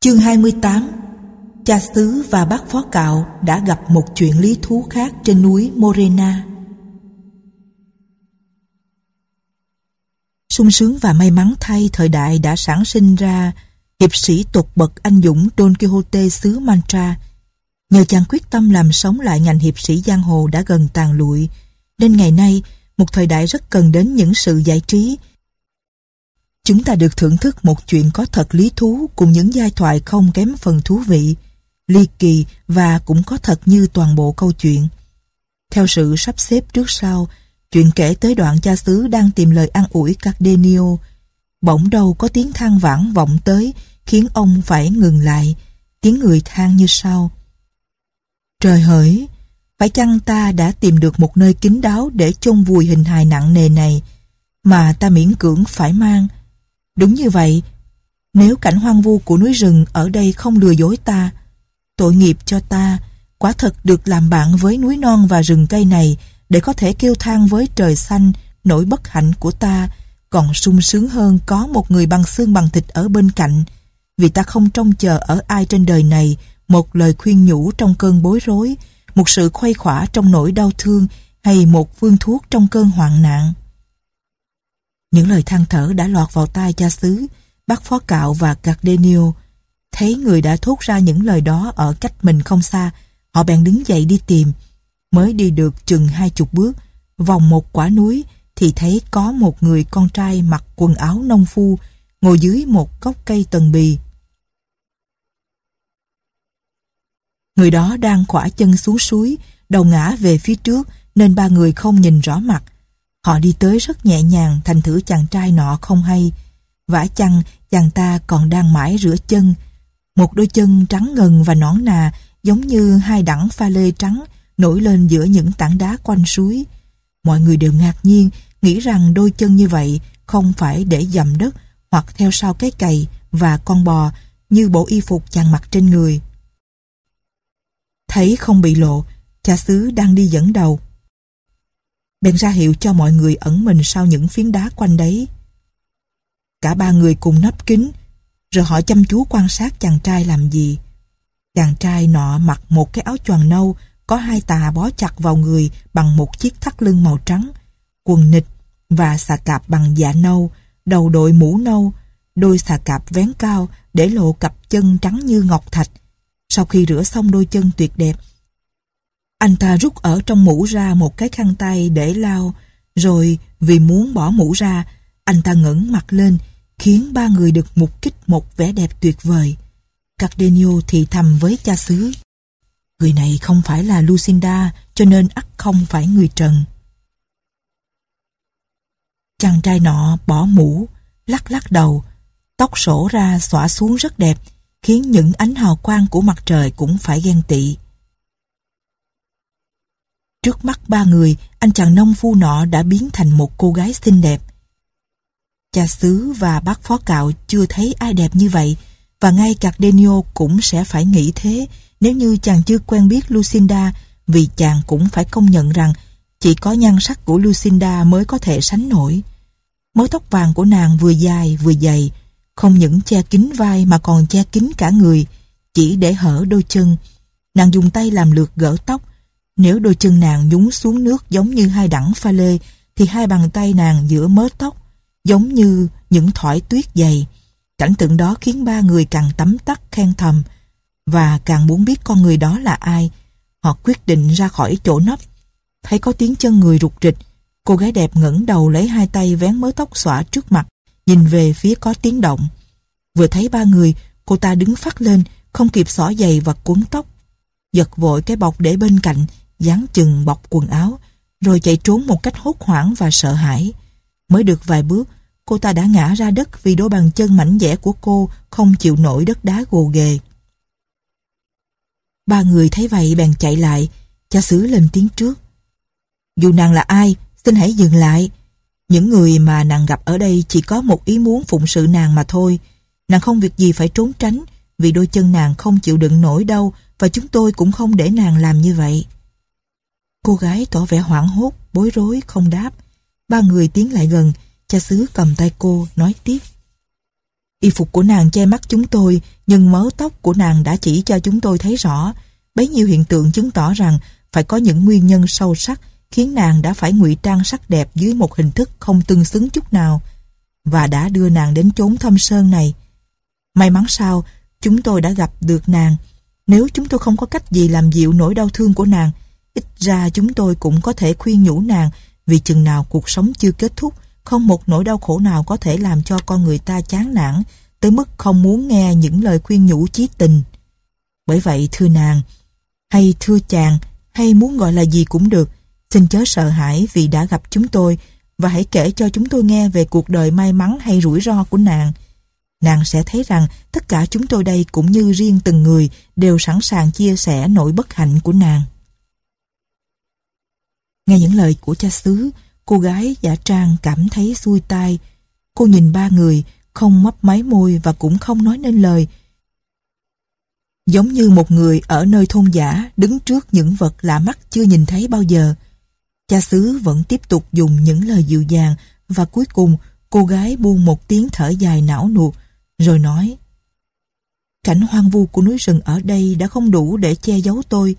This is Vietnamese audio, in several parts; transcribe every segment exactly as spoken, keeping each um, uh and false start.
Chương hai mươi tám. Cha xứ và bác phó cạo đã gặp một chuyện lý thú khác trên núi Morena. Sung sướng và may mắn thay, thời đại đã sản sinh ra hiệp sĩ tột bậc anh dũng Don Quixote xứ Mancha. Nhờ chàng quyết tâm làm sống lại ngành hiệp sĩ giang hồ đã gần tàn lụi, nên ngày nay một thời đại rất cần đến những sự giải trí. Chúng ta được thưởng thức một chuyện có thật lý thú cùng những giai thoại không kém phần thú vị, ly kỳ và cũng có thật như toàn bộ câu chuyện. Theo sự sắp xếp trước sau, chuyện kể tới đoạn cha xứ đang tìm lời an ủi Cardenio. Bỗng đâu có tiếng than vãn vọng tới, khiến ông phải ngừng lại. Tiếng người than như sau: Trời hỡi, phải chăng ta đã tìm được một nơi kín đáo để chôn vùi hình hài nặng nề này, mà ta miễn cưỡng phải mang. Đúng như vậy, nếu cảnh hoang vu của núi rừng ở đây không lừa dối ta, tội nghiệp cho ta, quả thật được làm bạn với núi non và rừng cây này để có thể kêu than với trời xanh nỗi bất hạnh của ta, còn sung sướng hơn có một người bằng xương bằng thịt ở bên cạnh, vì ta không trông chờ ở ai trên đời này một lời khuyên nhủ trong cơn bối rối, một sự khuây khỏa trong nỗi đau thương, hay một phương thuốc trong cơn hoạn nạn. Những lời than thở đã lọt vào tai cha xứ, bác phó cạo và Cardenio. Thấy người đã thốt ra những lời đó ở cách mình không xa, họ bèn đứng dậy đi tìm. Mới đi được chừng hai chục bước, vòng một quả núi, thì thấy có một người con trai mặc quần áo nông phu, ngồi dưới một gốc cây tần bì. Người đó đang khỏa chân xuống suối, đầu ngã về phía trước, nên ba người không nhìn rõ mặt. Họ đi tới rất nhẹ nhàng, thành thử chàng trai nọ không hay. Vả chăng chàng ta còn đang mãi rửa chân. Một đôi chân trắng ngần và nõn nà, giống như hai đẳng pha lê trắng, nổi lên giữa những tảng đá quanh suối. Mọi người đều ngạc nhiên, nghĩ rằng đôi chân như vậy không phải để dầm đất hoặc theo sau cái cày và con bò như bộ y phục chàng mặc trên người. Thấy không bị lộ, cha xứ đang đi dẫn đầu, bèn ra hiệu cho mọi người ẩn mình sau những phiến đá quanh đấy. Cả ba người cùng nấp kín, rồi họ chăm chú quan sát chàng trai làm gì. Chàng trai nọ mặc một cái áo choàng nâu, có hai tà bó chặt vào người bằng một chiếc thắt lưng màu trắng, quần nịt và xà cạp bằng dạ nâu, đầu đội mũ nâu, đôi xà cạp vén cao để lộ cặp chân trắng như ngọc thạch. Sau khi rửa xong đôi chân tuyệt đẹp, anh ta rút ở trong mũ ra một cái khăn tay để lau, rồi vì muốn bỏ mũ ra, anh ta ngẩng mặt lên, khiến ba người được mục kích một vẻ đẹp tuyệt vời. Cardenio thì thầm với cha xứ: Người này không phải là Lucinda, cho nên ắt không phải người trần. Chàng trai nọ bỏ mũ, lắc lắc đầu, tóc xõa ra xõa xuống rất đẹp, khiến những ánh hào quang của mặt trời cũng phải ghen tị. Trước mắt ba người, anh chàng nông phu nọ đã biến thành một cô gái xinh đẹp. Cha xứ và bác phó cạo chưa thấy ai đẹp như vậy, và ngay Cardenio cũng sẽ phải nghĩ thế nếu như chàng chưa quen biết Lucinda, vì chàng cũng phải công nhận rằng chỉ có nhan sắc của Lucinda mới có thể sánh nổi. Mớ tóc vàng của nàng vừa dài vừa dày, không những che kín vai mà còn che kín cả người, chỉ để hở đôi chân. Nàng dùng tay làm lượt gỡ tóc. Nếu đôi chân nàng nhúng xuống nước giống như hai đẳng pha lê, thì hai bàn tay nàng giữa mớ tóc giống như những thỏi tuyết dày. Cảnh tượng đó khiến ba người càng tấm tắc khen thầm, và càng muốn biết con người đó là ai. Họ quyết định ra khỏi chỗ nấp. Thấy có tiếng chân người rục rịch, cô gái đẹp ngẩng đầu lấy hai tay vén mớ tóc xõa trước mặt, nhìn về phía có tiếng động. Vừa thấy ba người, cô ta đứng phắt lên, không kịp xỏ giày và cuốn tóc, giật vội cái bọc để bên cạnh, dán chừng bọc quần áo, rồi chạy trốn một cách hốt hoảng và sợ hãi. Mới được vài bước, cô ta đã ngã ra đất vì đôi bàn chân mảnh dẻ của cô không chịu nổi đất đá gồ ghề. Ba người thấy vậy bèn chạy lại. Cha xứ lên tiếng trước: Dù nàng là ai, xin hãy dừng lại. Những người mà nàng gặp ở đây chỉ có một ý muốn phụng sự nàng mà thôi. Nàng không việc gì phải trốn tránh, vì đôi chân nàng không chịu đựng nổi đâu, và chúng tôi cũng không để nàng làm như vậy. Cô gái tỏ vẻ hoảng hốt, bối rối, không đáp. Ba người tiến lại gần, cha xứ cầm tay cô, nói tiếp: Y phục của nàng che mắt chúng tôi, nhưng mớ tóc của nàng đã chỉ cho chúng tôi thấy rõ. Bấy nhiêu hiện tượng chứng tỏ rằng phải có những nguyên nhân sâu sắc khiến nàng đã phải ngụy trang sắc đẹp dưới một hình thức không tương xứng chút nào, và đã đưa nàng đến chốn thâm sơn này. May mắn sao, chúng tôi đã gặp được nàng. Nếu chúng tôi không có cách gì làm dịu nỗi đau thương của nàng, ít ra chúng tôi cũng có thể khuyên nhủ nàng, vì chừng nào cuộc sống chưa kết thúc, không một nỗi đau khổ nào có thể làm cho con người ta chán nản tới mức không muốn nghe những lời khuyên nhủ chí tình. Bởi vậy thưa nàng, hay thưa chàng, hay muốn gọi là gì cũng được, xin chớ sợ hãi vì đã gặp chúng tôi, và hãy kể cho chúng tôi nghe về cuộc đời may mắn hay rủi ro của nàng. Nàng sẽ thấy rằng tất cả chúng tôi đây cũng như riêng từng người đều sẵn sàng chia sẻ nỗi bất hạnh của nàng. Nghe những lời của cha xứ, cô gái giả trang cảm thấy xuôi tai. Cô nhìn ba người, không mấp máy môi và cũng không nói nên lời. Giống như một người ở nơi thôn dã đứng trước những vật lạ mắt chưa nhìn thấy bao giờ. Cha xứ vẫn tiếp tục dùng những lời dịu dàng, và cuối cùng cô gái buông một tiếng thở dài não nuột, rồi nói: cảnh hoang vu của núi rừng ở đây đã không đủ để che giấu tôi,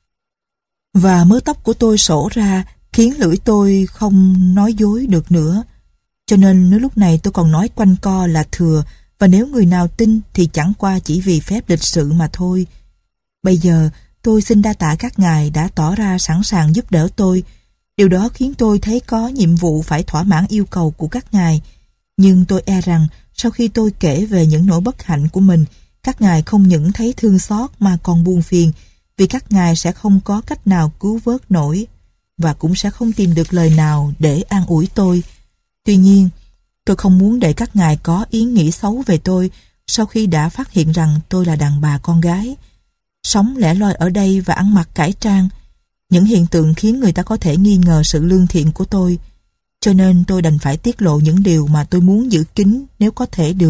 và mớ tóc của tôi sổ ra khiến lưỡi tôi không nói dối được nữa. Cho nên nếu lúc này tôi còn nói quanh co là thừa, và nếu người nào tin thì chẳng qua chỉ vì phép lịch sự mà thôi. Bây giờ tôi xin đa tạ các ngài đã tỏ ra sẵn sàng giúp đỡ tôi. Điều đó khiến tôi thấy có nhiệm vụ phải thỏa mãn yêu cầu của các ngài. Nhưng tôi e rằng sau khi tôi kể về những nỗi bất hạnh của mình, các ngài không những thấy thương xót mà còn buồn phiền, vì các ngài sẽ không có cách nào cứu vớt nổi, và cũng sẽ không tìm được lời nào để an ủi tôi. Tuy nhiên, tôi không muốn để các ngài có ý nghĩ xấu về tôi sau khi đã phát hiện rằng tôi là đàn bà con gái, sống lẻ loi ở đây và ăn mặc cải trang, những hiện tượng khiến người ta có thể nghi ngờ sự lương thiện của tôi. Cho nên tôi đành phải tiết lộ những điều mà tôi muốn giữ kín nếu có thể được.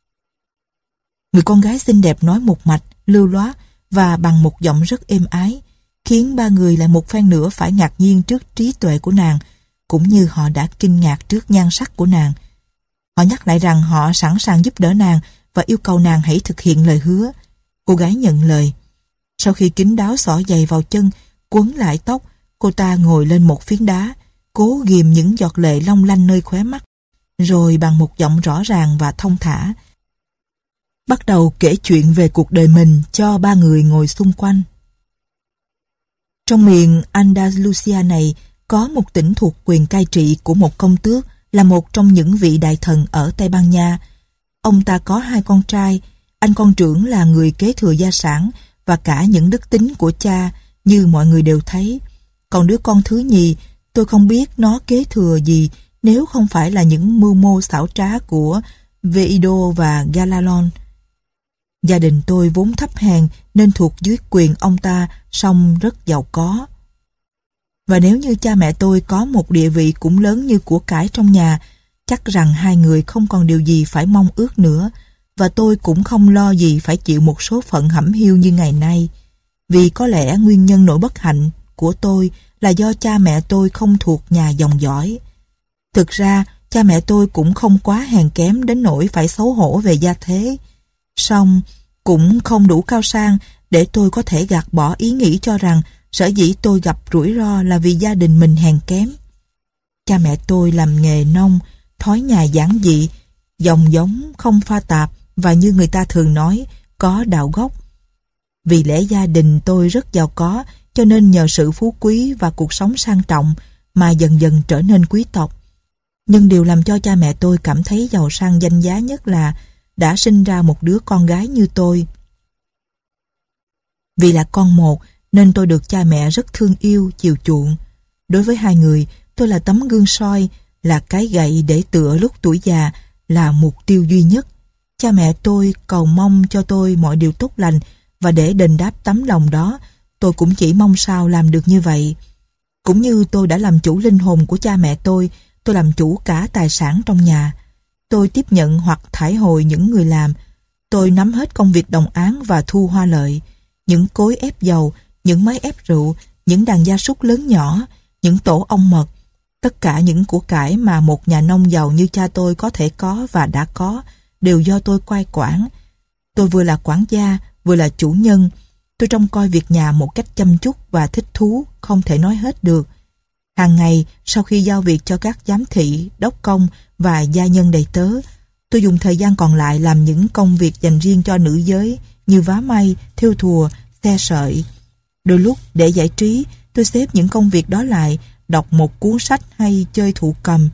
Người con gái xinh đẹp nói một mạch, lưu loát và bằng một giọng rất êm ái, khiến ba người lại một phen nữa phải ngạc nhiên trước trí tuệ của nàng, cũng như họ đã kinh ngạc trước nhan sắc của nàng. Họ nhắc lại rằng họ sẵn sàng giúp đỡ nàng và yêu cầu nàng hãy thực hiện lời hứa. Cô gái nhận lời. Sau khi kín đáo xỏ giày vào chân, quấn lại tóc, cô ta ngồi lên một phiến đá, cố ghìm những giọt lệ long lanh nơi khóe mắt, rồi bằng một giọng rõ ràng và thông thả, bắt đầu kể chuyện về cuộc đời mình cho ba người ngồi xung quanh. Trong miền Andalusia này có một tỉnh thuộc quyền cai trị của một công tước, là một trong những vị đại thần ở Tây Ban Nha. Ông ta có hai con trai, anh con trưởng là người kế thừa gia sản và cả những đức tính của cha như mọi người đều thấy. Còn đứa con thứ nhì, tôi không biết nó kế thừa gì nếu không phải là những mưu mô xảo trá của Veido và Galalon. Gia đình tôi vốn thấp hèn nên thuộc dưới quyền ông ta, song rất giàu có. Và nếu như cha mẹ tôi có một địa vị cũng lớn như của cải trong nhà, chắc rằng hai người không còn điều gì phải mong ước nữa, và tôi cũng không lo gì phải chịu một số phận hẩm hiu như ngày nay. Vì có lẽ nguyên nhân nỗi bất hạnh của tôi là do cha mẹ tôi không thuộc nhà dòng dõi. Thực ra, cha mẹ tôi cũng không quá hèn kém đến nỗi phải xấu hổ về gia thế. Song cũng không đủ cao sang để tôi có thể gạt bỏ ý nghĩ cho rằng sở dĩ tôi gặp rủi ro là vì gia đình mình hèn kém. Cha mẹ tôi làm nghề nông, thói nhà giản dị, dòng giống không pha tạp và như người ta thường nói, có đạo gốc. Vì lẽ gia đình tôi rất giàu có, cho nên nhờ sự phú quý và cuộc sống sang trọng mà dần dần trở nên quý tộc. Nhưng điều làm cho cha mẹ tôi cảm thấy giàu sang danh giá nhất là đã sinh ra một đứa con gái như tôi. Vì là con một nên tôi được cha mẹ rất thương yêu, chiều chuộng. Đối với hai người, tôi là tấm gương soi, là cái gậy để tựa lúc tuổi già, là mục tiêu duy nhất. Cha mẹ tôi cầu mong cho tôi mọi điều tốt lành, và để đền đáp tấm lòng đó, tôi cũng chỉ mong sao làm được như vậy. Cũng như tôi đã làm chủ linh hồn của cha mẹ tôi, tôi làm chủ cả tài sản trong nhà. Tôi tiếp nhận hoặc thải hồi những người làm. Tôi nắm hết công việc đồng áng và thu hoa lợi. Những cối ép dầu, những máy ép rượu, những đàn gia súc lớn nhỏ, những tổ ong mật. Tất cả những của cải mà một nhà nông giàu như cha tôi có thể có và đã có, đều do tôi cai quản. Tôi vừa là quản gia, vừa là chủ nhân. Tôi trông coi việc nhà một cách chăm chút và thích thú, không thể nói hết được. Hàng ngày, sau khi giao việc cho các giám thị, đốc công và gia nhân đầy tớ, tôi dùng thời gian còn lại làm những công việc dành riêng cho nữ giới như vá may, thêu thùa, xe sợi. Đôi lúc, để giải trí, tôi xếp những công việc đó lại, đọc một cuốn sách hay chơi thụ cầm.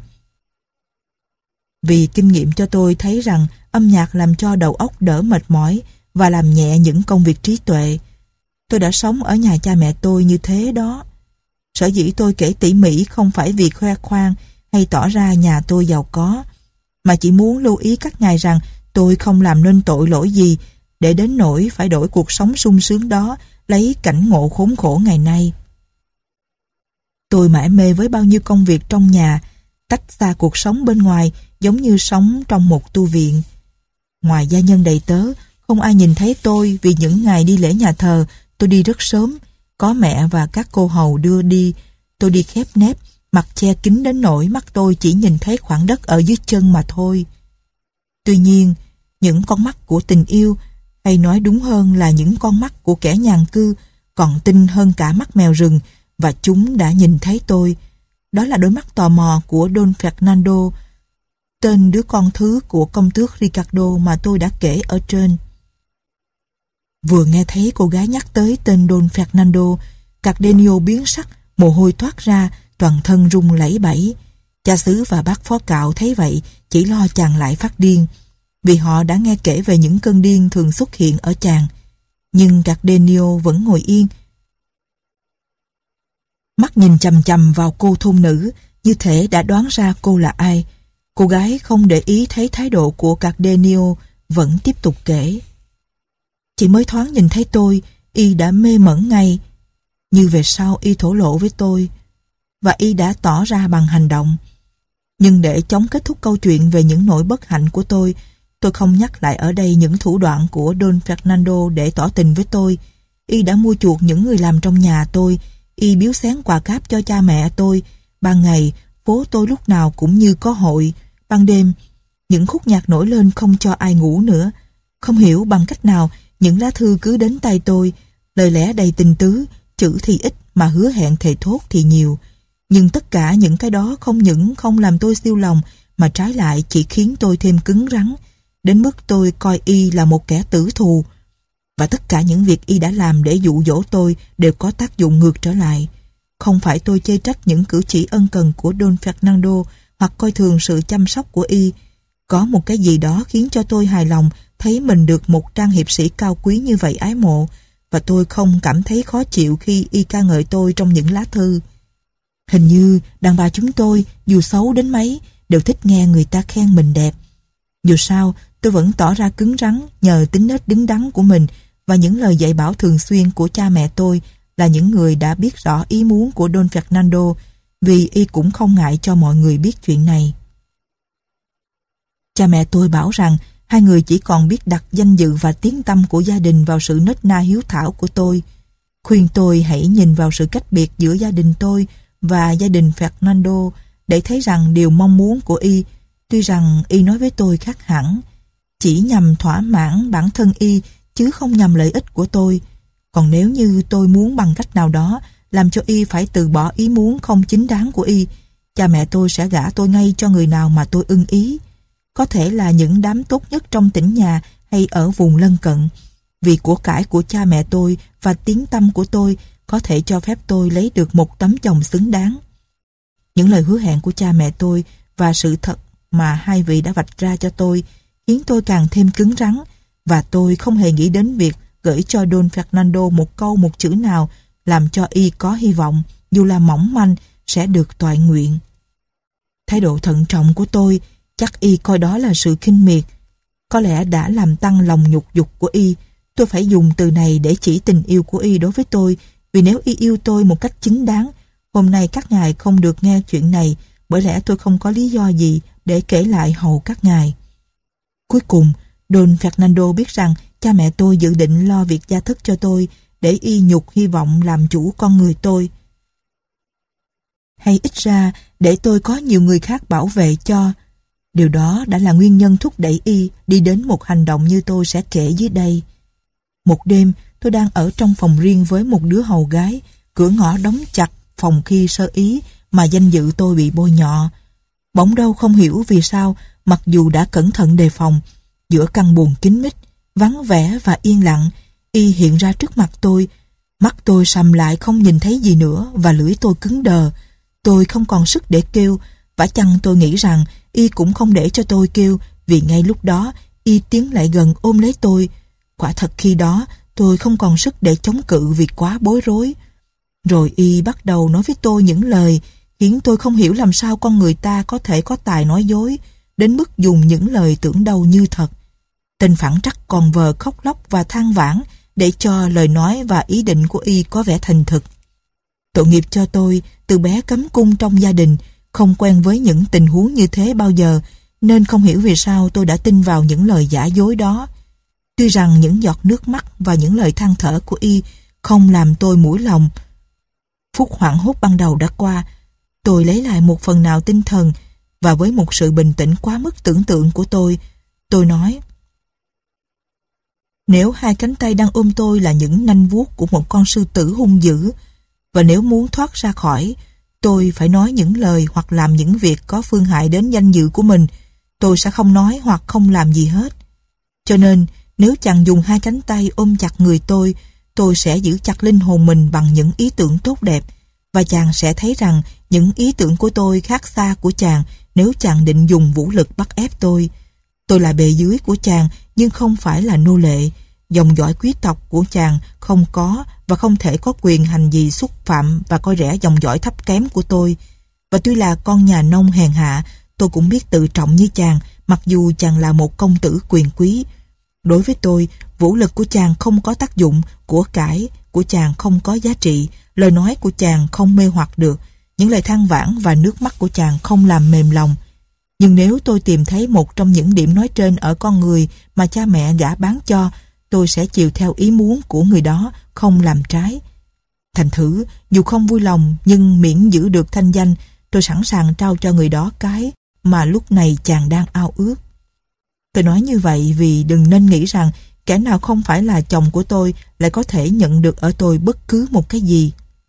Vì kinh nghiệm cho tôi thấy rằng âm nhạc làm cho đầu óc đỡ mệt mỏi và làm nhẹ những công việc trí tuệ. Tôi đã sống ở nhà cha mẹ tôi như thế đó. Sở dĩ tôi kể tỉ mỉ không phải vì khoe khoang hay tỏ ra nhà tôi giàu có, mà chỉ muốn lưu ý các ngài rằng tôi không làm nên tội lỗi gì để đến nỗi phải đổi cuộc sống sung sướng đó lấy cảnh ngộ khốn khổ ngày nay. Tôi mải mê với bao nhiêu công việc trong nhà, tách xa cuộc sống bên ngoài giống như sống trong một tu viện. Ngoài gia nhân đầy tớ, không ai nhìn thấy tôi vì những ngày đi lễ nhà thờ tôi đi rất sớm, có mẹ và các cô hầu đưa đi. Tôi đi khép nép, mặt che kín đến nỗi mắt tôi chỉ nhìn thấy khoảng đất ở dưới chân mà thôi. Tuy nhiên, những con mắt của tình yêu, hay nói đúng hơn là những con mắt của kẻ nhàn cư, còn tinh hơn cả mắt mèo rừng, và chúng đã nhìn thấy tôi. Đó là đôi mắt tò mò của Don Fernando, tên đứa con thứ của công tước Ricardo mà tôi đã kể ở trên. Vừa nghe thấy cô gái nhắc tới tên Don Fernando, Cardenio biến sắc, mồ hôi toát ra, toàn thân run lẩy bẩy. Cha xứ và bác phó cạo thấy vậy, chỉ lo chàng lại phát điên, vì họ đã nghe kể về những cơn điên thường xuất hiện ở chàng. Nhưng Cardenio vẫn ngồi yên, mắt nhìn chằm chằm vào cô thôn nữ, như thể đã đoán ra cô là ai. Cô gái không để ý thấy thái độ của Cardenio, vẫn tiếp tục kể. Chỉ mới thoáng nhìn thấy tôi, y đã mê mẩn ngay. Như về sau y thổ lộ với tôi, và y đã tỏ ra bằng hành động. Nhưng để chống kết thúc câu chuyện về những nỗi bất hạnh của tôi, tôi không nhắc lại ở đây những thủ đoạn của Don Fernando để tỏ tình với tôi. Y đã mua chuộc những người làm trong nhà tôi, y biếu xén quà cáp cho cha mẹ tôi. Ban ngày, phố tôi lúc nào cũng như có hội. Ban đêm, những khúc nhạc nổi lên không cho ai ngủ nữa. Không hiểu bằng cách nào, những lá thư cứ đến tay tôi, lời lẽ đầy tình tứ, chữ thì ít mà hứa hẹn thề thốt thì nhiều. Nhưng tất cả những cái đó không những không làm tôi siêu lòng, mà trái lại chỉ khiến tôi thêm cứng rắn, đến mức tôi coi y là một kẻ tử thù. Và tất cả những việc y đã làm để dụ dỗ tôi đều có tác dụng ngược trở lại. Không phải tôi chê trách những cử chỉ ân cần của Don Fernando hoặc coi thường sự chăm sóc của y. Có một cái gì đó khiến cho tôi hài lòng thấy mình được một trang hiệp sĩ cao quý như vậy ái mộ, và tôi không cảm thấy khó chịu khi y ca ngợi tôi trong những lá thư. Hình như đàn bà chúng tôi, dù xấu đến mấy, đều thích nghe người ta khen mình đẹp. Dù sao, tôi vẫn tỏ ra cứng rắn nhờ tính nết đứng đắn của mình và những lời dạy bảo thường xuyên của cha mẹ tôi, là những người đã biết rõ ý muốn của Don Fernando, vì y cũng không ngại cho mọi người biết chuyện này. Cha mẹ tôi bảo rằng hai người chỉ còn biết đặt danh dự và tiếng tăm của gia đình vào sự nết na hiếu thảo của tôi. Khuyên tôi hãy nhìn vào sự cách biệt giữa gia đình tôi và gia đình Fernando để thấy rằng điều mong muốn của y, tuy rằng y nói với tôi khác hẳn, chỉ nhằm thỏa mãn bản thân y chứ không nhằm lợi ích của tôi. Còn nếu như tôi muốn bằng cách nào đó làm cho y phải từ bỏ ý muốn không chính đáng của y, cha mẹ tôi sẽ gả tôi ngay cho người nào mà tôi ưng ý. Có thể là những đám tốt nhất trong tỉnh nhà hay ở vùng lân cận. Vì của cải của cha mẹ tôi và tiếng tăm của tôi có thể cho phép tôi lấy được một tấm chồng xứng đáng. Những lời hứa hẹn của cha mẹ tôi và sự thật mà hai vị đã vạch ra cho tôi khiến tôi càng thêm cứng rắn, và tôi không hề nghĩ đến việc gửi cho Don Fernando một câu một chữ nào làm cho y có hy vọng, dù là mỏng manh, sẽ được toại nguyện. Thái độ thận trọng của tôi, chắc y coi đó là sự khinh miệt, có lẽ đã làm tăng lòng nhục dục của y. Tôi phải dùng từ này để chỉ tình yêu của y đối với tôi, vì nếu y yêu tôi một cách chính đáng, hôm nay các ngài không được nghe chuyện này, bởi lẽ tôi không có lý do gì để kể lại hầu các ngài. Cuối cùng, Don Fernando biết rằng cha mẹ tôi dự định lo việc gia thất cho tôi để y nhục hy vọng làm chủ con người tôi. Hay ít ra để tôi có nhiều người khác bảo vệ cho. Điều đó đã là nguyên nhân thúc đẩy y đi đến một hành động như tôi sẽ kể dưới đây. Một đêm, tôi đang ở trong phòng riêng với một đứa hầu gái, cửa ngõ đóng chặt phòng khi sơ ý mà danh dự tôi bị bôi nhọ. Bỗng đâu không hiểu vì sao, mặc dù đã cẩn thận đề phòng, giữa căn buồng kín mít, vắng vẻ và yên lặng, y hiện ra trước mặt tôi. Mắt tôi sầm lại không nhìn thấy gì nữa và lưỡi tôi cứng đờ. Tôi không còn sức để kêu, vả chăng tôi nghĩ rằng y cũng không để cho tôi kêu, vì ngay lúc đó y tiến lại gần ôm lấy tôi. Quả thật khi đó tôi không còn sức để chống cự vì quá bối rối. Rồi y bắt đầu nói với tôi những lời khiến tôi không hiểu làm sao con người ta có thể có tài nói dối đến mức dùng những lời tưởng đâu như thật. Tên phản trắc còn vờ khóc lóc và than vãn để cho lời nói và ý định của y có vẻ thành thực. Tội nghiệp cho tôi, từ bé cấm cung trong gia đình, không quen với những tình huống như thế bao giờ, nên không hiểu vì sao tôi đã tin vào những lời giả dối đó. Tuy rằng những giọt nước mắt và những lời than thở của y không làm tôi mũi lòng. Phút hoảng hốt ban đầu đã qua, tôi lấy lại một phần nào tinh thần, và với một sự bình tĩnh quá mức tưởng tượng của tôi, tôi nói: nếu hai cánh tay đang ôm tôi là những nanh vuốt của một con sư tử hung dữ, và nếu muốn thoát ra khỏi, tôi phải nói những lời hoặc làm những việc có phương hại đến danh dự của mình, tôi sẽ không nói hoặc không làm gì hết. Cho nên, nếu chàng dùng hai cánh tay ôm chặt người tôi, tôi sẽ giữ chặt linh hồn mình bằng những ý tưởng tốt đẹp, và chàng sẽ thấy rằng những ý tưởng của tôi khác xa của chàng nếu chàng định dùng vũ lực bắt ép tôi. Tôi là bề dưới của chàng nhưng không phải là nô lệ. Dòng dõi quý tộc của chàng không có và không thể có quyền hành gì xúc phạm và coi rẻ dòng dõi thấp kém của tôi. Và tuy là con nhà nông hèn hạ, tôi cũng biết tự trọng như chàng, mặc dù chàng là một công tử quyền quý. Đối với tôi, vũ lực của chàng không có tác dụng, của cải của chàng không có giá trị, lời nói của chàng không mê hoặc được, những lời than vãn và nước mắt của chàng không làm mềm lòng. Nhưng nếu tôi tìm thấy một trong những điểm nói trên ở con người mà cha mẹ gả bán cho, tôi sẽ chiều theo ý muốn của người đó, không làm trái. Thành thử, dù không vui lòng nhưng miễn giữ được thanh danh, tôi sẵn sàng trao cho người đó cái mà lúc này chàng đang ao ước. Tôi nói như vậy vì đừng nên nghĩ rằng kẻ nào không phải là chồng của tôi lại có thể nhận được ở tôi bất cứ một cái gì.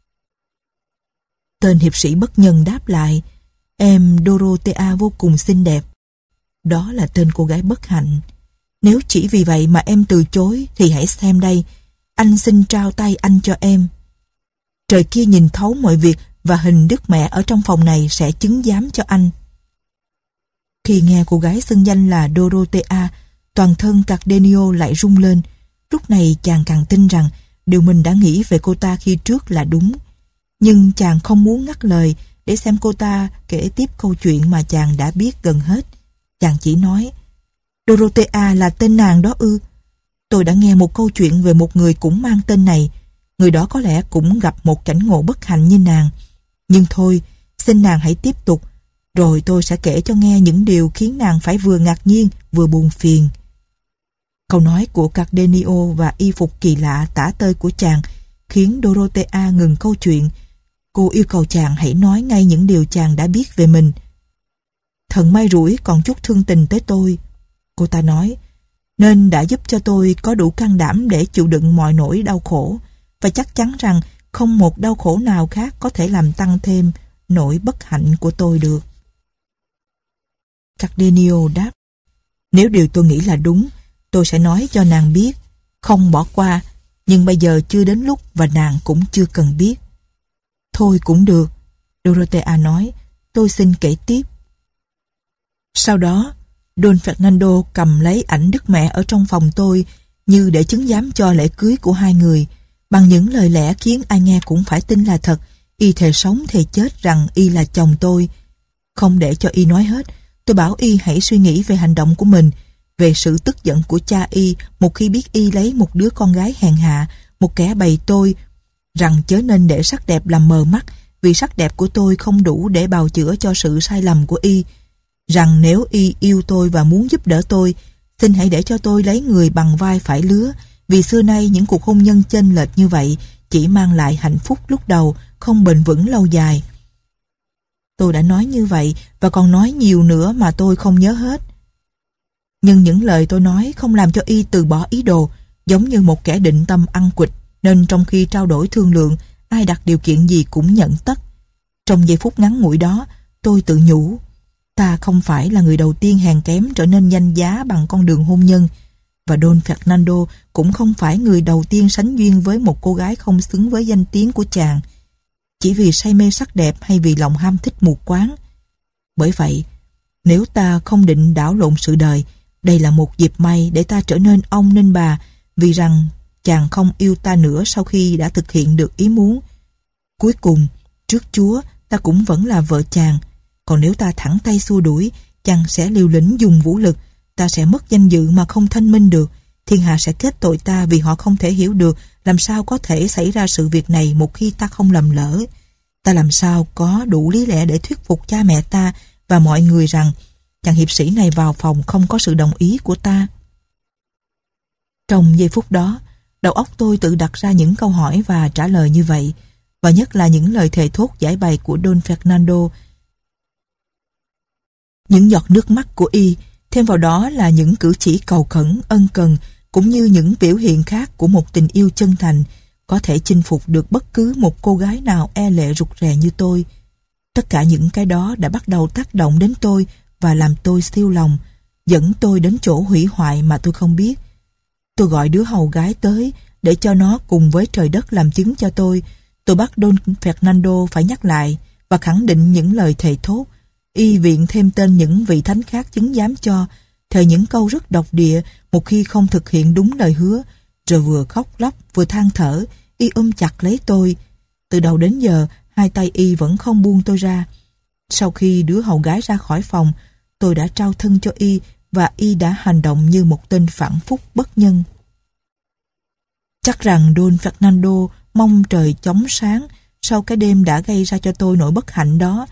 Tên hiệp sĩ bất nhân đáp lại: em Dorothea vô cùng xinh đẹp. Đó là tên cô gái bất hạnh. Nếu chỉ vì vậy mà em từ chối thì hãy xem đây, anh xin trao tay anh cho em. Trời kia nhìn thấu mọi việc và hình Đức Mẹ ở trong phòng này sẽ chứng giám cho anh. Khi nghe cô gái xưng danh là Dorothea, toàn thân Cardenio lại rung lên. Lúc này chàng càng tin rằng điều mình đã nghĩ về cô ta khi trước là đúng. Nhưng chàng không muốn ngắt lời để xem cô ta kể tiếp câu chuyện mà chàng đã biết gần hết. Chàng chỉ nói: Dorothea là tên nàng đó ư? Tôi đã nghe một câu chuyện về một người cũng mang tên này. Người đó có lẽ cũng gặp một cảnh ngộ bất hạnh như nàng. Nhưng thôi, xin nàng hãy tiếp tục, rồi tôi sẽ kể cho nghe những điều khiến nàng phải vừa ngạc nhiên vừa buồn phiền. Câu nói của Cardenio và y phục kỳ lạ tả tơi của chàng khiến Dorothea ngừng câu chuyện. Cô yêu cầu chàng hãy nói ngay những điều chàng đã biết về mình. Thần may rủi còn chút thương tình tới tôi, cô ta nói, nên đã giúp cho tôi có đủ can đảm để chịu đựng mọi nỗi đau khổ, và chắc chắn rằng không một đau khổ nào khác có thể làm tăng thêm nỗi bất hạnh của tôi được. Cardenio đáp: nếu điều tôi nghĩ là đúng, tôi sẽ nói cho nàng biết, không bỏ qua, nhưng bây giờ chưa đến lúc và nàng cũng chưa cần biết. Thôi cũng được, Dorothea nói, tôi xin kể tiếp. Sau đó, Don Fernando cầm lấy ảnh Đức Mẹ ở trong phòng tôi như để chứng giám cho lễ cưới của hai người. Bằng những lời lẽ khiến ai nghe cũng phải tin là thật, y thề sống thề chết rằng y là chồng tôi. Không để cho y nói hết, tôi bảo y hãy suy nghĩ về hành động của mình, về sự tức giận của cha y một khi biết y lấy một đứa con gái hèn hạ, một kẻ bày tôi, rằng chớ nên để sắc đẹp làm mờ mắt, vì sắc đẹp của tôi không đủ để bào chữa cho sự sai lầm của y. Rằng nếu y yêu tôi và muốn giúp đỡ tôi, xin hãy để cho tôi lấy người bằng vai phải lứa, vì xưa nay những cuộc hôn nhân chênh lệch như vậy chỉ mang lại hạnh phúc lúc đầu, không bền vững lâu dài. Tôi đã nói như vậy và còn nói nhiều nữa mà tôi không nhớ hết. Nhưng những lời tôi nói không làm cho y từ bỏ ý đồ, giống như một kẻ định tâm ăn quỵt, nên trong khi trao đổi thương lượng, ai đặt điều kiện gì cũng nhận tất. Trong giây phút ngắn ngủi đó, tôi tự nhủ, ta không phải là người đầu tiên hèn kém trở nên danh giá bằng con đường hôn nhân, và Don Fernando cũng không phải người đầu tiên sánh duyên với một cô gái không xứng với danh tiếng của chàng, chỉ vì say mê sắc đẹp hay vì lòng ham thích mù quáng. Bởi vậy, nếu ta không định đảo lộn sự đời, đây là một dịp may để ta trở nên ông nên bà, vì rằng chàng không yêu ta nữa sau khi đã thực hiện được ý muốn. Cuối cùng, trước Chúa, ta cũng vẫn là vợ chàng. Còn nếu ta thẳng tay xua đuổi, chàng sẽ liều lĩnh dùng vũ lực, ta sẽ mất danh dự mà không thanh minh được. Thiên hạ sẽ kết tội ta vì họ không thể hiểu được làm sao có thể xảy ra sự việc này một khi ta không lầm lỡ. Ta làm sao có đủ lý lẽ để thuyết phục cha mẹ ta và mọi người rằng chàng hiệp sĩ này vào phòng không có sự đồng ý của ta. Trong giây phút đó, đầu óc tôi tự đặt ra những câu hỏi và trả lời như vậy, và nhất là những lời thề thốt giải bày của Don Fernando. Những giọt nước mắt của y, thêm vào đó là những cử chỉ cầu khẩn, ân cần, cũng như những biểu hiện khác của một tình yêu chân thành, có thể chinh phục được bất cứ một cô gái nào e lệ rụt rè như tôi. Tất cả những cái đó đã bắt đầu tác động đến tôi và làm tôi siêu lòng, dẫn tôi đến chỗ hủy hoại mà tôi không biết. Tôi gọi đứa hầu gái tới để cho nó cùng với trời đất làm chứng cho tôi. Tôi bắt Don Fernando phải nhắc lại và khẳng định những lời thề thốt. Y viện thêm tên những vị thánh khác chứng giám cho, thề những câu rất độc địa một khi không thực hiện đúng lời hứa, rồi vừa khóc lóc vừa than thở, y ôm chặt lấy tôi. Từ đầu đến giờ, hai tay y vẫn không buông tôi ra. Sau khi đứa hầu gái ra khỏi phòng, tôi đã trao thân cho y và y đã hành động như một tên phản phúc bất nhân. Chắc rằng Don Fernando mong trời chóng sáng sau cái đêm đã gây ra cho tôi nỗi bất hạnh đó.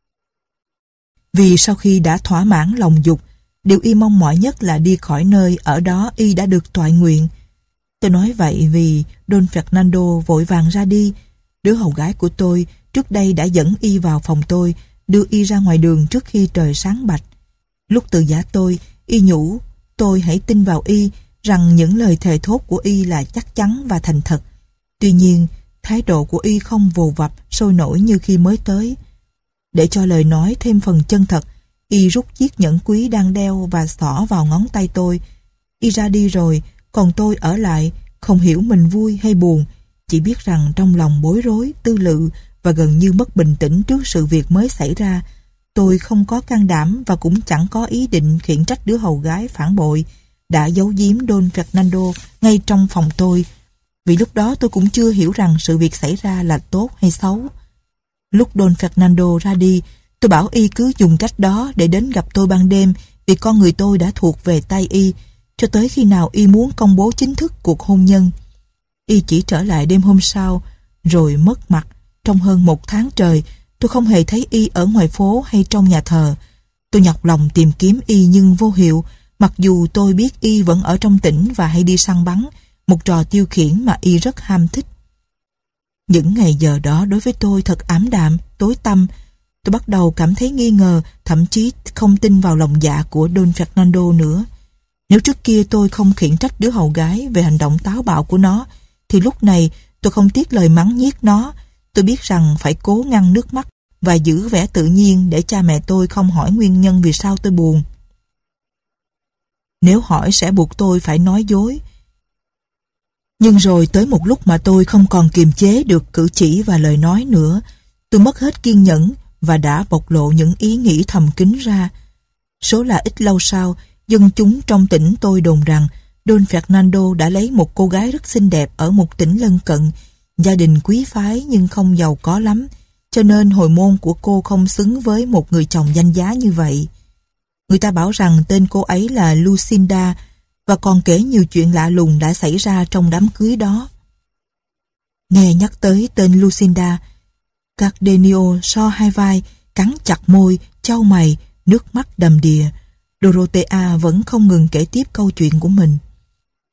Vì sau khi đã thỏa mãn lòng dục, điều y mong mỏi nhất là đi khỏi nơi ở đó y đã được toại nguyện. Tôi nói vậy vì Don Fernando vội vàng ra đi. Đứa hầu gái của tôi trước đây đã dẫn y vào phòng tôi, đưa y ra ngoài đường trước khi trời sáng bạch. Lúc từ giã tôi, y nhủ tôi hãy tin vào y, rằng những lời thề thốt của y là chắc chắn và thành thật. Tuy nhiên, thái độ của y không vồ vập, sôi nổi như khi mới tới. Để cho lời nói thêm phần chân thật, y rút chiếc nhẫn quý đang đeo và xỏ vào ngón tay tôi. Y ra đi rồi, còn tôi ở lại, không hiểu mình vui hay buồn, chỉ biết rằng trong lòng bối rối, tư lự và gần như mất bình tĩnh trước sự việc mới xảy ra. Tôi không có can đảm và cũng chẳng có ý định khiển trách đứa hầu gái phản bội đã giấu giếm Don Fernando ngay trong phòng tôi, vì lúc đó tôi cũng chưa hiểu rằng sự việc xảy ra là tốt hay xấu. Lúc Don Fernando ra đi, tôi bảo y cứ dùng cách đó để đến gặp tôi ban đêm, vì con người tôi đã thuộc về tay y, cho tới khi nào y muốn công bố chính thức cuộc hôn nhân. Y chỉ trở lại đêm hôm sau, rồi mất mặt. Trong hơn một tháng trời, tôi không hề thấy y ở ngoài phố hay trong nhà thờ. Tôi nhọc lòng tìm kiếm y nhưng vô hiệu, mặc dù tôi biết y vẫn ở trong tỉnh và hay đi săn bắn, một trò tiêu khiển mà y rất ham thích. Những ngày giờ đó đối với tôi thật ảm đạm, tối tăm. Tôi bắt đầu cảm thấy nghi ngờ, thậm chí không tin vào lòng dạ của Don Fernando nữa. Nếu trước kia tôi không khiển trách đứa hầu gái về hành động táo bạo của nó, thì lúc này tôi không tiếc lời mắng nhiếc nó. Tôi biết rằng phải cố ngăn nước mắt và giữ vẻ tự nhiên để cha mẹ tôi không hỏi nguyên nhân vì sao tôi buồn. Nếu hỏi sẽ buộc tôi phải nói dối. Nhưng rồi tới một lúc mà tôi không còn kiềm chế được cử chỉ và lời nói nữa. Tôi mất hết kiên nhẫn và đã bộc lộ những ý nghĩ thầm kín ra. Số là ít lâu sau, dân chúng trong tỉnh tôi đồn rằng Don Fernando đã lấy một cô gái rất xinh đẹp ở một tỉnh lân cận, gia đình quý phái nhưng không giàu có lắm, cho nên hồi môn của cô không xứng với một người chồng danh giá như vậy. Người ta bảo rằng tên cô ấy là Lucinda, và còn kể nhiều chuyện lạ lùng đã xảy ra trong đám cưới đó. Nghe nhắc tới tên Lucinda, Cardenio so hai vai, cắn chặt môi, chau mày, nước mắt đầm đìa. Dorothea vẫn không ngừng kể tiếp câu chuyện của mình.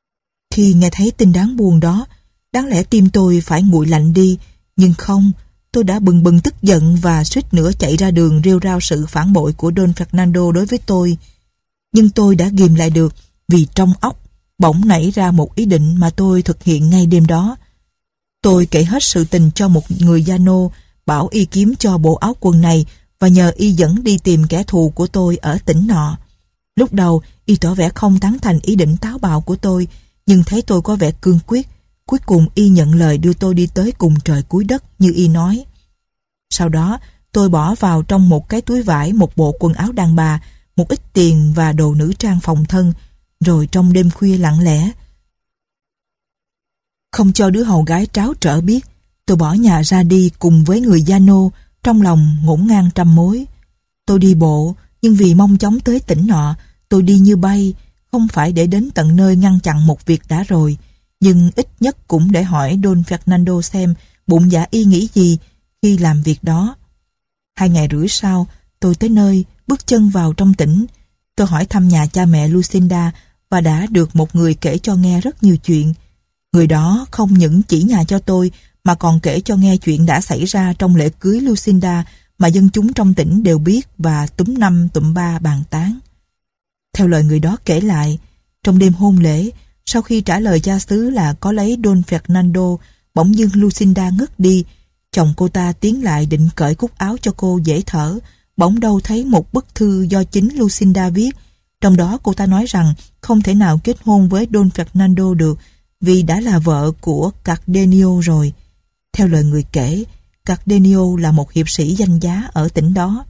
Khi nghe thấy tin đáng buồn đó, đáng lẽ tim tôi phải nguội lạnh đi, nhưng không, tôi đã bừng bừng tức giận và suýt nữa chạy ra đường rêu rao sự phản bội của Don Fernando đối với tôi. Nhưng tôi đã ghìm lại được vì trong óc bỗng nảy ra một ý định mà tôi thực hiện ngay đêm đó. Tôi kể hết sự tình cho một người gia nô, bảo y kiếm cho bộ áo quần này và nhờ y dẫn đi tìm kẻ thù của tôi ở tỉnh nọ. Lúc đầu, y tỏ vẻ không tán thành ý định táo bạo của tôi, nhưng thấy tôi có vẻ cương quyết. Cuối cùng y nhận lời đưa tôi đi tới cùng trời cuối đất như y nói. Sau đó, tôi bỏ vào trong một cái túi vải một bộ quần áo đàn bà, một ít tiền và đồ nữ trang phòng thân, rồi trong đêm khuya lặng lẽ, không cho đứa hầu gái tráo trở biết, tôi bỏ nhà ra đi cùng với người gia nô, trong lòng ngổn ngang trăm mối. Tôi đi bộ, nhưng vì mong chóng tới tỉnh nọ, tôi đi như bay, không phải để đến tận nơi ngăn chặn một việc đã rồi, nhưng ít nhất cũng để hỏi Don Fernando xem bụng dạ y nghĩ gì khi làm việc đó. Hai ngày rưỡi sau, tôi tới nơi, bước chân vào trong tỉnh. Tôi hỏi thăm nhà cha mẹ Lucinda và đã được một người kể cho nghe rất nhiều chuyện. Người đó không những chỉ nhà cho tôi mà còn kể cho nghe chuyện đã xảy ra trong lễ cưới Lucinda mà dân chúng trong tỉnh đều biết và túm năm tụm ba bàn tán. Theo lời người đó kể lại, trong đêm hôn lễ, sau khi trả lời cha xứ là có lấy Don Fernando, bỗng dưng Lucinda ngất đi. Chồng cô ta tiến lại định cởi cúc áo cho cô dễ thở, bỗng đâu thấy một bức thư do chính Lucinda viết. Trong đó cô ta nói rằng không thể nào kết hôn với Don Fernando được vì đã là vợ của Cardenio rồi. Theo lời người kể, Cardenio là một hiệp sĩ danh giá ở tỉnh đó.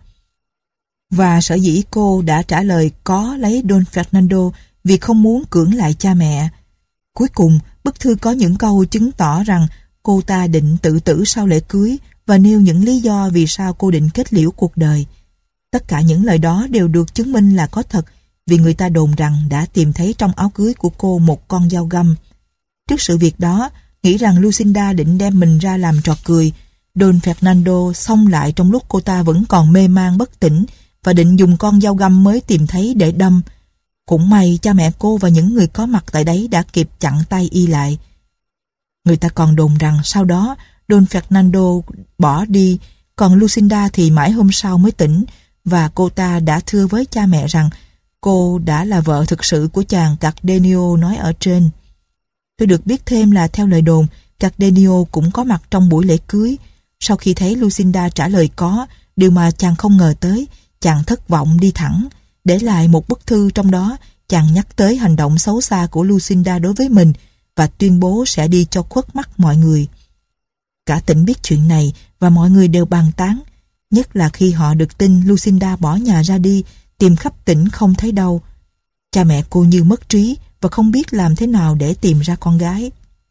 Và sở dĩ cô đã trả lời có lấy Don Fernando vì không muốn cưỡng lại cha mẹ. Cuối cùng, bức thư có những câu chứng tỏ rằng cô ta định tự tử sau lễ cưới và nêu những lý do vì sao cô định kết liễu cuộc đời. Tất cả những lời đó đều được chứng minh là có thật vì người ta đồn rằng đã tìm thấy trong áo cưới của cô một con dao găm. Trước sự việc đó, nghĩ rằng Lucinda định đem mình ra làm trò cười, Don Fernando xông lại trong lúc cô ta vẫn còn mê man bất tỉnh và định dùng con dao găm mới tìm thấy để đâm. Cũng may cha mẹ cô và những người có mặt tại đấy đã kịp chặn tay y lại. Người ta còn đồn rằng sau đó Don Fernando bỏ đi, còn Lucinda thì mãi hôm sau mới tỉnh và cô ta đã thưa với cha mẹ rằng cô đã là vợ thực sự của chàng Cardenio nói ở trên. Tôi được biết thêm là theo lời đồn, Cardenio cũng có mặt trong buổi lễ cưới. Sau khi thấy Lucinda trả lời có, điều mà chàng không ngờ tới, chàng thất vọng đi thẳng, để lại một bức thư trong đó chàng nhắc tới hành động xấu xa của Lucinda đối với mình và tuyên bố sẽ đi cho khuất mắt mọi người. Cả tỉnh biết chuyện này và mọi người đều bàn tán, nhất là khi họ được tin Lucinda bỏ nhà ra đi, tìm khắp tỉnh không thấy đâu. Cha mẹ cô như mất trí và không biết làm thế nào để tìm ra con gái.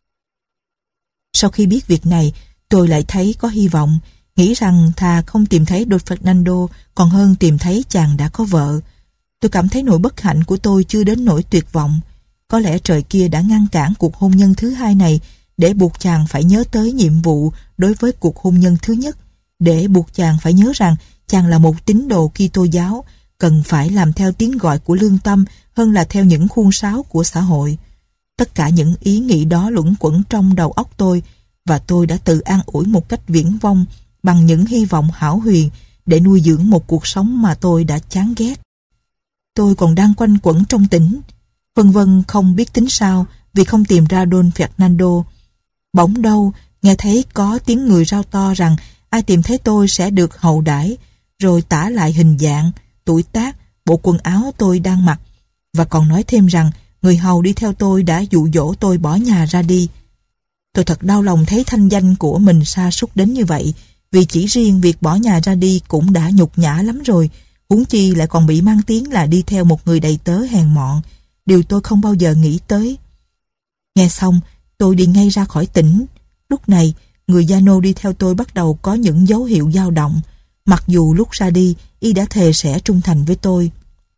Sau khi biết việc này, tôi lại thấy có hy vọng, nghĩ rằng thà không tìm thấy Don Fernando còn hơn tìm thấy chàng đã có vợ. Tôi cảm thấy nỗi bất hạnh của tôi chưa đến nỗi tuyệt vọng. Có lẽ trời kia đã ngăn cản cuộc hôn nhân thứ hai này để buộc chàng phải nhớ tới nhiệm vụ đối với cuộc hôn nhân thứ nhất, để buộc chàng phải nhớ rằng chàng là một tín đồ Kitô giáo, cần phải làm theo tiếng gọi của lương tâm hơn là theo những khuôn sáo của xã hội. Tất cả những ý nghĩ đó luẩn quẩn trong đầu óc tôi và tôi đã tự an ủi một cách viển vông bằng những hy vọng hão huyền để nuôi dưỡng một cuộc sống mà tôi đã chán ghét. Tôi còn đang quanh quẩn trong tỉnh, vân vân không biết tính sao vì không tìm ra Don Fernando. Bỗng đâu nghe thấy có tiếng người rao to rằng ai tìm thấy tôi sẽ được hậu đãi, rồi tả lại hình dạng, tuổi tác, bộ quần áo tôi đang mặc và còn nói thêm rằng người hầu đi theo tôi đã dụ dỗ tôi bỏ nhà ra đi. Tôi thật đau lòng thấy thanh danh của mình sa sút đến như vậy, vì chỉ riêng việc bỏ nhà ra đi cũng đã nhục nhã lắm rồi, huống chi lại còn bị mang tiếng là đi theo một người đầy tớ hèn mọn, điều tôi không bao giờ nghĩ tới. Nghe xong, tôi đi ngay ra khỏi tỉnh. Lúc này, người gia nô đi theo tôi bắt đầu có những dấu hiệu dao động, mặc dù lúc ra đi, y đã thề sẽ trung thành với tôi.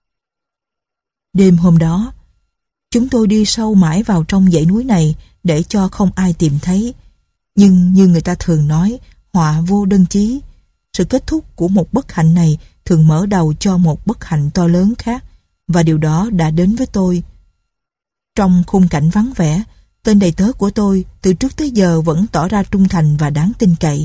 Đêm hôm đó, chúng tôi đi sâu mãi vào trong dãy núi này để cho không ai tìm thấy. Nhưng như người ta thường nói, họa vô đơn chí. Sự kết thúc của một bất hạnh này thường mở đầu cho một bất hạnh to lớn khác, và điều đó đã đến với tôi. Trong khung cảnh vắng vẻ, tên đầy tớ của tôi từ trước tới giờ vẫn tỏ ra trung thành và đáng tin cậy,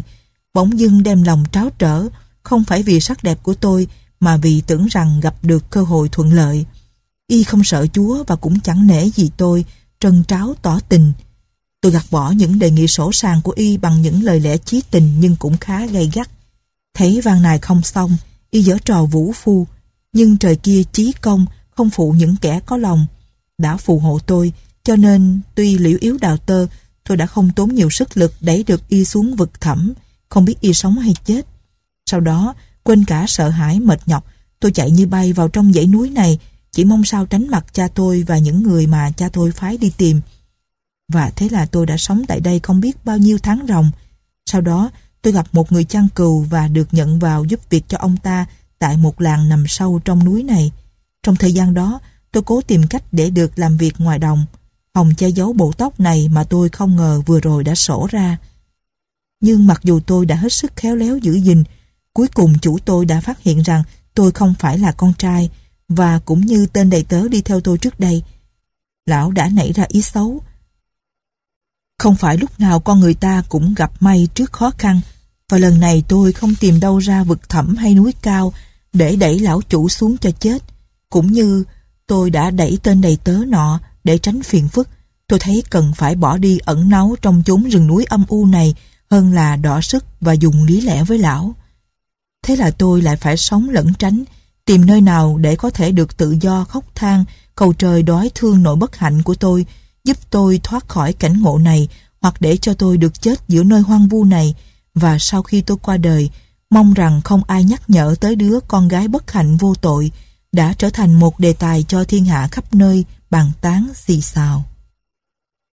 bỗng dưng đem lòng tráo trở, không phải vì sắc đẹp của tôi, mà vì tưởng rằng gặp được cơ hội thuận lợi. Y không sợ Chúa và cũng chẳng nể gì tôi, trân tráo tỏ tình. Tôi gạt bỏ những đề nghị sổ sàng của Y bằng những lời lẽ chí tình nhưng cũng khá gay gắt. Thấy van nài không xong, Y giở trò vũ phu, nhưng trời kia chí công, không phụ những kẻ có lòng. Đã phù hộ tôi, cho nên tuy liễu yếu đào tơ, tôi đã không tốn nhiều sức lực đẩy được Y xuống vực thẳm, không biết Y sống hay chết. Sau đó, quên cả sợ hãi mệt nhọc, tôi chạy như bay vào trong dãy núi này, chỉ mong sao tránh mặt cha tôi và những người mà cha tôi phái đi tìm. Và thế là tôi đã sống tại đây không biết bao nhiêu tháng ròng. Sau đó, tôi gặp một người chăn cừu và được nhận vào giúp việc cho ông ta tại một làng nằm sâu trong núi này. Trong thời gian đó, tôi cố tìm cách để được làm việc ngoài đồng, hòng che giấu bộ tóc này mà tôi không ngờ vừa rồi đã sổ ra. Nhưng mặc dù tôi đã hết sức khéo léo giữ gìn, cuối cùng chủ tôi đã phát hiện rằng tôi không phải là con trai, và cũng như tên đầy tớ đi theo tôi trước đây. Lão đã nảy ra ý xấu. Không phải lúc nào con người ta cũng gặp may trước khó khăn, và lần này tôi không tìm đâu ra vực thẳm hay núi cao để đẩy lão chủ xuống cho chết. Cũng như tôi đã đẩy tên đầy tớ nọ để tránh phiền phức, tôi thấy cần phải bỏ đi ẩn náu trong chốn rừng núi âm u này hơn là đọ sức và dùng lý lẽ với lão. Thế là tôi lại phải sống lẩn tránh, tìm nơi nào để có thể được tự do khóc than, cầu trời đói thương nỗi bất hạnh của tôi, giúp tôi thoát khỏi cảnh ngộ này, hoặc để cho tôi được chết giữa nơi hoang vu này, và sau khi tôi qua đời, mong rằng không ai nhắc nhở tới đứa con gái bất hạnh vô tội, đã trở thành một đề tài cho thiên hạ khắp nơi bàn tán xì xào.